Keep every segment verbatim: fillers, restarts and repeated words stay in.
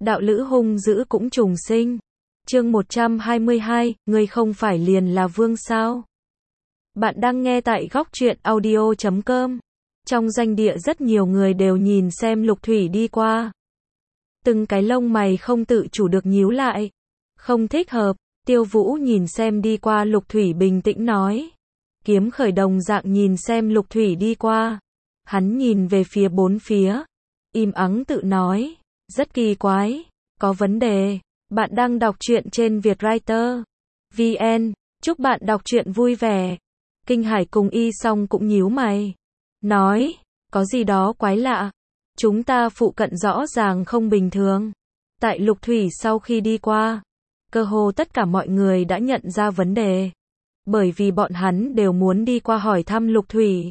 đạo lữ hung dữ cũng trùng sinh. Chương một trăm hai mươi hai, ngươi không phải liền là vương sao? Bạn đang nghe tại góc truyện audio chấm com. Trong doanh địa rất nhiều người đều nhìn xem Lục Thủy đi qua. Từng cái lông mày không tự chủ được nhíu lại. Không thích hợp, Tiêu Vũ nhìn xem đi qua Lục Thủy bình tĩnh nói. Kiếm Khởi đồng dạng nhìn xem Lục Thủy đi qua. Hắn nhìn về phía bốn phía. Im ắng tự nói. Rất kỳ quái. Có vấn đề. Bạn đang đọc truyện trên Vietwriter vê en. Chúc bạn đọc truyện vui vẻ. Kinh Hải cùng Y Song cũng nhíu mày. Nói. Có gì đó quái lạ. Chúng ta phụ cận rõ ràng không bình thường. Tại Lục Thủy sau khi đi qua. Cơ hồ tất cả mọi người đã nhận ra vấn đề. Bởi vì bọn hắn đều muốn đi qua hỏi thăm Lục Thủy.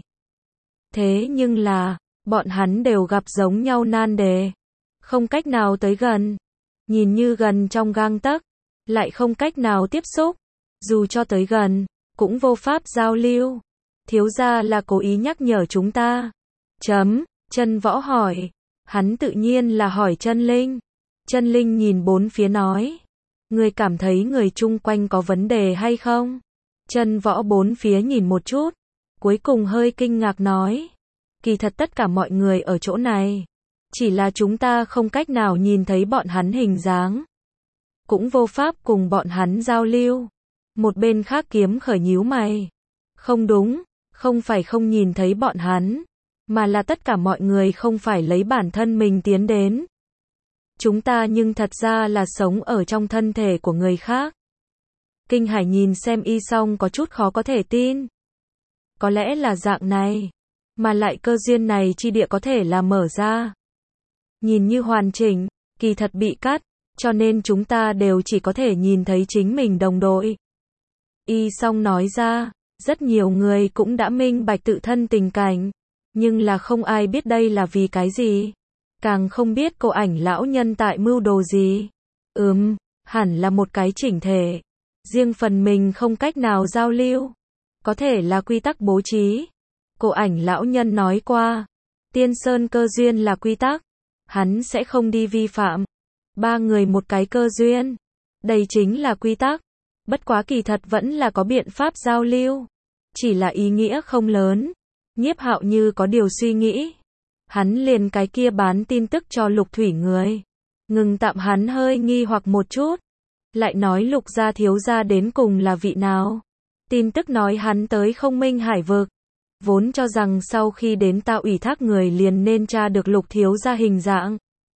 Thế nhưng là, bọn hắn đều gặp giống nhau nan đề. Không cách nào tới gần. Nhìn như gần trong gang tấc, lại không cách nào tiếp xúc. Dù cho tới gần, cũng vô pháp giao lưu. Thiếu gia là cố ý nhắc nhở chúng ta. Chấm, Chân Võ hỏi. Hắn tự nhiên là hỏi Chân Linh. Chân Linh nhìn bốn phía nói. Người cảm thấy người chung quanh có vấn đề hay không? Chân Võ bốn phía nhìn một chút. Cuối cùng hơi kinh ngạc nói. Kỳ thật tất cả mọi người ở chỗ này. Chỉ là chúng ta không cách nào nhìn thấy bọn hắn hình dáng. Cũng vô pháp cùng bọn hắn giao lưu. Một bên khác Kiếm Khởi nhíu mày. Không đúng, không phải không nhìn thấy bọn hắn. Mà là tất cả mọi người không phải lấy bản thân mình tiến đến. Chúng ta nhưng thật ra là sống ở trong thân thể của người khác. Kinh Hải nhìn xem Y Song có chút khó có thể tin. Có lẽ là dạng này. Mà lại cơ duyên này chi địa có thể là mở ra. Nhìn như hoàn chỉnh, kỳ thật bị cắt, cho nên chúng ta đều chỉ có thể nhìn thấy chính mình đồng đội. Y Song nói ra, rất nhiều người cũng đã minh bạch tự thân tình cảnh, nhưng là không ai biết đây là vì cái gì. Càng không biết cô ảnh lão nhân tại mưu đồ gì. Ừm, hẳn là một cái chỉnh thể. Riêng phần mình không cách nào giao lưu. Có thể là quy tắc bố trí. Cô ảnh lão nhân nói qua. Tiên Sơn cơ duyên là quy tắc. Hắn sẽ không đi vi phạm. Ba người một cái cơ duyên. Đây chính là quy tắc. Bất quá kỳ thật vẫn là có biện pháp giao lưu. Chỉ là ý nghĩa không lớn. Nhiếp Hạo như có điều suy nghĩ. Hắn liền cái kia bán tin tức cho Lục Thủy người. Ngừng tạm hắn hơi nghi hoặc một chút. Lại nói Lục gia thiếu gia đến cùng là vị nào. Tin tức nói hắn tới Không Minh Hải vực. Vốn cho rằng sau khi đến ta ủy thác người liền nên tra được Lục thiếu gia hình dạng.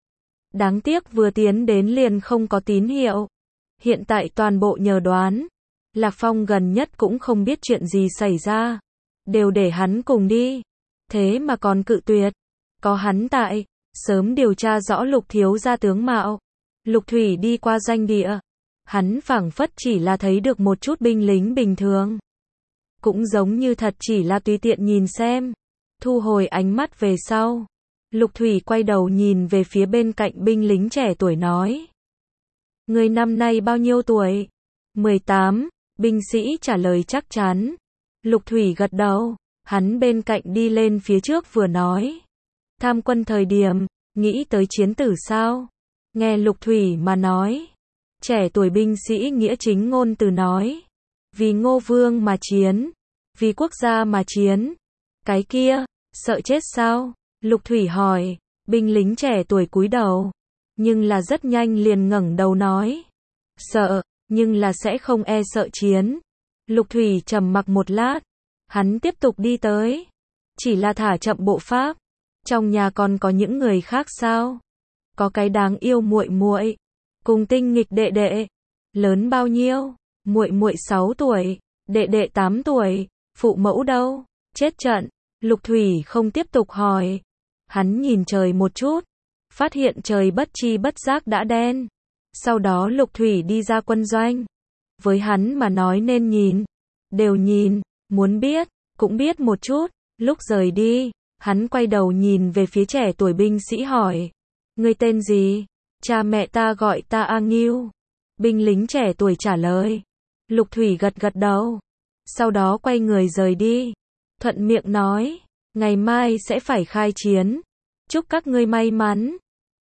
Đáng tiếc vừa tiến đến liền không có tín hiệu. Hiện tại toàn bộ nhờ đoán. Lạc Phong gần nhất cũng không biết chuyện gì xảy ra. Đều để hắn cùng đi. Thế mà còn cự tuyệt. Có hắn tại, sớm điều tra rõ Lục thiếu gia tướng mạo. Lục Thủy đi qua doanh địa. Hắn phảng phất chỉ là thấy được một chút binh lính bình thường. Cũng giống như thật chỉ là tùy tiện nhìn xem. Thu hồi ánh mắt về sau. Lục Thủy quay đầu nhìn về phía bên cạnh binh lính trẻ tuổi nói. Người năm nay bao nhiêu tuổi? mười tám, binh sĩ trả lời chắc chắn. Lục Thủy gật đầu, hắn bên cạnh đi lên phía trước vừa nói. Tham quân thời điểm, nghĩ tới chiến tử sao? Nghe Lục Thủy mà nói. Trẻ tuổi binh sĩ nghĩa chính ngôn từ nói. Vì Ngô Vương mà chiến. Vì quốc gia mà chiến. Cái kia, sợ chết sao? Lục Thủy hỏi. Binh lính trẻ tuổi cúi đầu. Nhưng là rất nhanh liền ngẩng đầu nói. Sợ, nhưng là sẽ không e sợ chiến. Lục Thủy trầm mặc một lát. Hắn tiếp tục đi tới. Chỉ là thả chậm bộ pháp. Trong nhà còn có những người khác sao? Có cái đáng yêu muội muội, cùng tinh nghịch đệ đệ. Lớn bao nhiêu? Muội muội sáu tuổi, đệ đệ tám tuổi, phụ mẫu đâu? Chết trận. Lục Thủy không tiếp tục hỏi. Hắn nhìn trời một chút, phát hiện trời bất chi bất giác đã đen. Sau đó Lục Thủy đi ra quân doanh. Với hắn mà nói nên nhìn, đều nhìn, muốn biết, cũng biết một chút. Lúc rời đi, hắn quay đầu nhìn về phía trẻ tuổi binh sĩ hỏi. Ngươi tên gì? Cha mẹ ta gọi ta A Ngưu. Binh lính trẻ tuổi trả lời. Lục Thủy gật gật đầu. Sau đó quay người rời đi. Thuận miệng nói. Ngày mai sẽ phải khai chiến. Chúc các ngươi may mắn.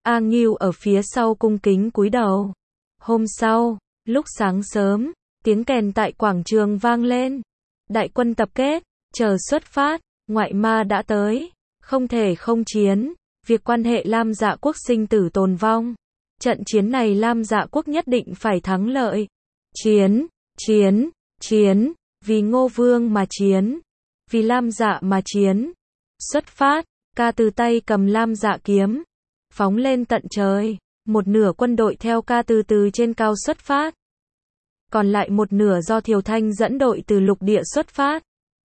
A Ngưu ở phía sau cung kính cúi đầu. Hôm sau, lúc sáng sớm, tiếng kèn tại quảng trường vang lên. Đại quân tập kết, chờ xuất phát, ngoại ma đã tới, không thể không chiến, việc quan hệ Lam Dạ quốc sinh tử tồn vong. Trận chiến này Lam Dạ quốc nhất định phải thắng lợi. Chiến, chiến, chiến, vì Ngô Vương mà chiến, vì Lam Dạ mà chiến. Xuất phát, ca từ tay cầm Lam Dạ kiếm, phóng lên tận trời, một nửa quân đội theo ca từ từ trên cao xuất phát. Còn lại một nửa do Thiều Thanh dẫn đội từ lục địa xuất phát.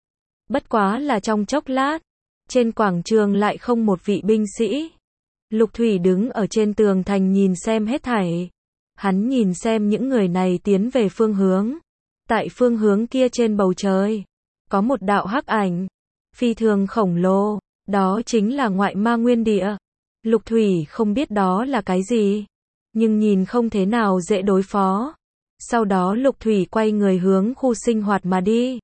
Bất quá là trong chốc lát, trên quảng trường lại không một vị binh sĩ. Lục Thủy đứng ở trên tường thành nhìn xem hết thảy. Hắn nhìn xem những người này tiến về phương hướng. Tại phương hướng kia trên bầu trời, có một đạo hắc ảnh, phi thường khổng lồ, đó chính là ngoại ma nguyên địa. Lục Thủy không biết đó là cái gì, nhưng nhìn không thế nào dễ đối phó. Sau đó Lục Thủy quay người hướng khu sinh hoạt mà đi.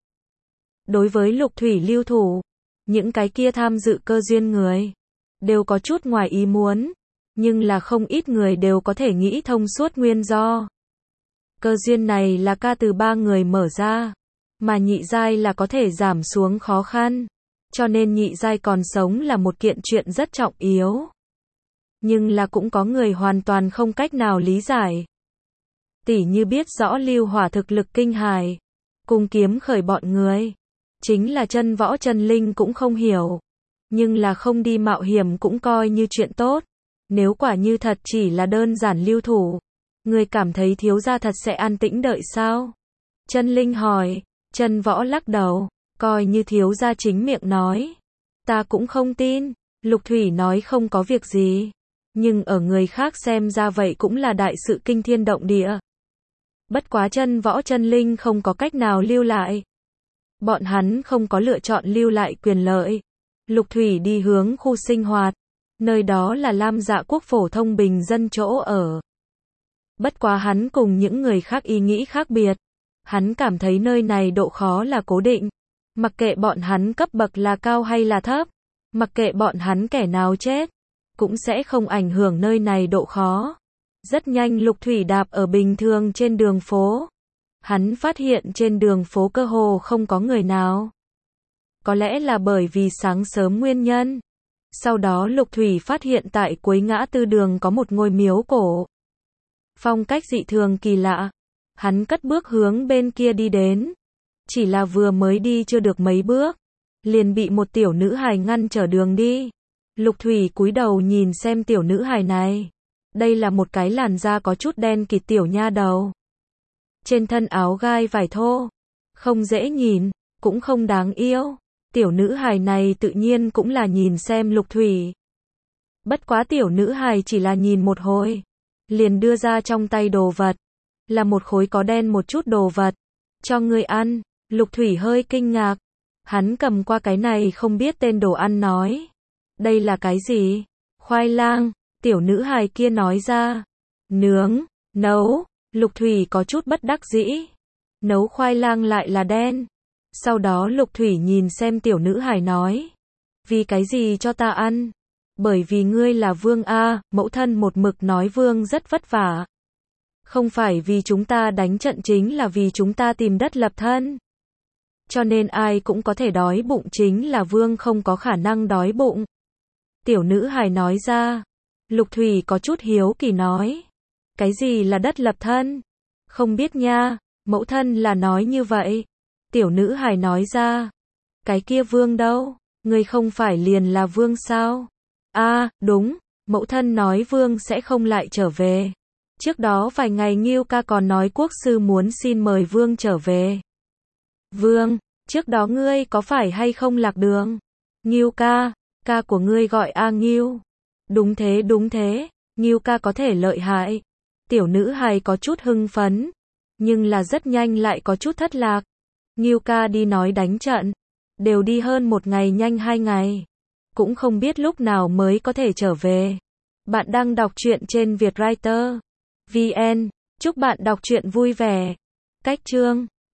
Đối với Lục Thủy lưu thủ, những cái kia tham dự cơ duyên người đều có chút ngoài ý muốn, nhưng là không ít người đều có thể nghĩ thông suốt nguyên do. Cơ duyên này là ca từ ba người mở ra, mà nhị giai là có thể giảm xuống khó khăn, cho nên nhị giai còn sống là một kiện chuyện rất trọng yếu. Nhưng là cũng có người hoàn toàn không cách nào lý giải. Tỉ như biết rõ Lưu Hỏa thực lực kinh hài, cùng Kiếm Khởi bọn người, chính là chân võ chân linh cũng không hiểu, nhưng là không đi mạo hiểm cũng coi như chuyện tốt. Nếu quả như thật chỉ là đơn giản lưu thủ, người cảm thấy thiếu gia thật sẽ an tĩnh đợi sao? Chân Linh hỏi. Chân Võ lắc đầu, coi như thiếu gia chính miệng nói, ta cũng không tin. Lục Thủy nói không có việc gì, nhưng ở người khác xem ra vậy cũng là đại sự kinh thiên động địa. Bất quá Chân Võ Chân Linh không có cách nào lưu lại. Bọn hắn không có lựa chọn lưu lại quyền lợi. Lục Thủy đi hướng khu sinh hoạt, nơi đó là Lam Dạ quốc phổ thông bình dân chỗ ở. Bất quá hắn cùng những người khác ý nghĩ khác biệt. Hắn cảm thấy nơi này độ khó là cố định. Mặc kệ bọn hắn cấp bậc là cao hay là thấp, mặc kệ bọn hắn kẻ nào chết, cũng sẽ không ảnh hưởng nơi này độ khó. Rất nhanh Lục Thủy đạp ở bình thường trên đường phố. Hắn phát hiện trên đường phố cơ hồ không có người nào. Có lẽ là bởi vì sáng sớm nguyên nhân. Sau đó Lục Thủy phát hiện tại cuối ngã tư đường có một ngôi miếu cổ. Phong cách dị thường kỳ lạ. Hắn cất bước hướng bên kia đi đến. Chỉ là vừa mới đi chưa được mấy bước, liền bị một tiểu nữ hài ngăn trở đường đi. Lục Thủy cúi đầu nhìn xem tiểu nữ hài này. Đây là một cái làn da có chút đen kịt tiểu nha đầu. Trên thân áo gai vải thô, không dễ nhìn, cũng không đáng yêu. Tiểu nữ hài này tự nhiên cũng là nhìn xem Lục Thủy. Bất quá tiểu nữ hài chỉ là nhìn một hồi, liền đưa ra trong tay đồ vật. Là một khối có đen một chút đồ vật. Cho ngươi ăn. Lục Thủy hơi kinh ngạc. Hắn cầm qua cái này không biết tên đồ ăn nói. Đây là cái gì? Khoai lang. Tiểu nữ hài kia nói ra. Nướng, nấu. Lục Thủy có chút bất đắc dĩ. Nấu khoai lang lại là đen. Sau đó Lục Thủy nhìn xem tiểu nữ hài nói. Vì cái gì cho ta ăn? Bởi vì ngươi là vương a, mẫu thân một mực nói vương rất vất vả. Không phải vì chúng ta đánh trận chính là vì chúng ta tìm đất lập thân. Cho nên ai cũng có thể đói bụng chính là vương không có khả năng đói bụng. Tiểu nữ hài nói ra. Lục Thủy có chút hiếu kỳ nói. Cái gì là đất lập thân? Không biết nha, mẫu thân là nói như vậy. Tiểu nữ hài nói ra. Cái kia vương đâu? Ngươi không phải liền là vương sao? À, đúng, mẫu thân nói vương sẽ không lại trở về. Trước đó vài ngày Ngưu ca còn nói quốc sư muốn xin mời vương trở về. Vương, trước đó ngươi có phải hay không lạc đường? Ngưu ca, ca của ngươi gọi A Ngưu. Đúng thế đúng thế, Ngưu ca có thể lợi hại. Tiểu nữ hài có chút hưng phấn, nhưng là rất nhanh lại có chút thất lạc. Ngưu ca đi nói đánh trận, đều đi hơn một ngày nhanh hai ngày. Cũng không biết lúc nào mới có thể trở về. Bạn đang đọc truyện trên Vietwriter chấm vn. Chúc bạn đọc truyện vui vẻ. Cách chương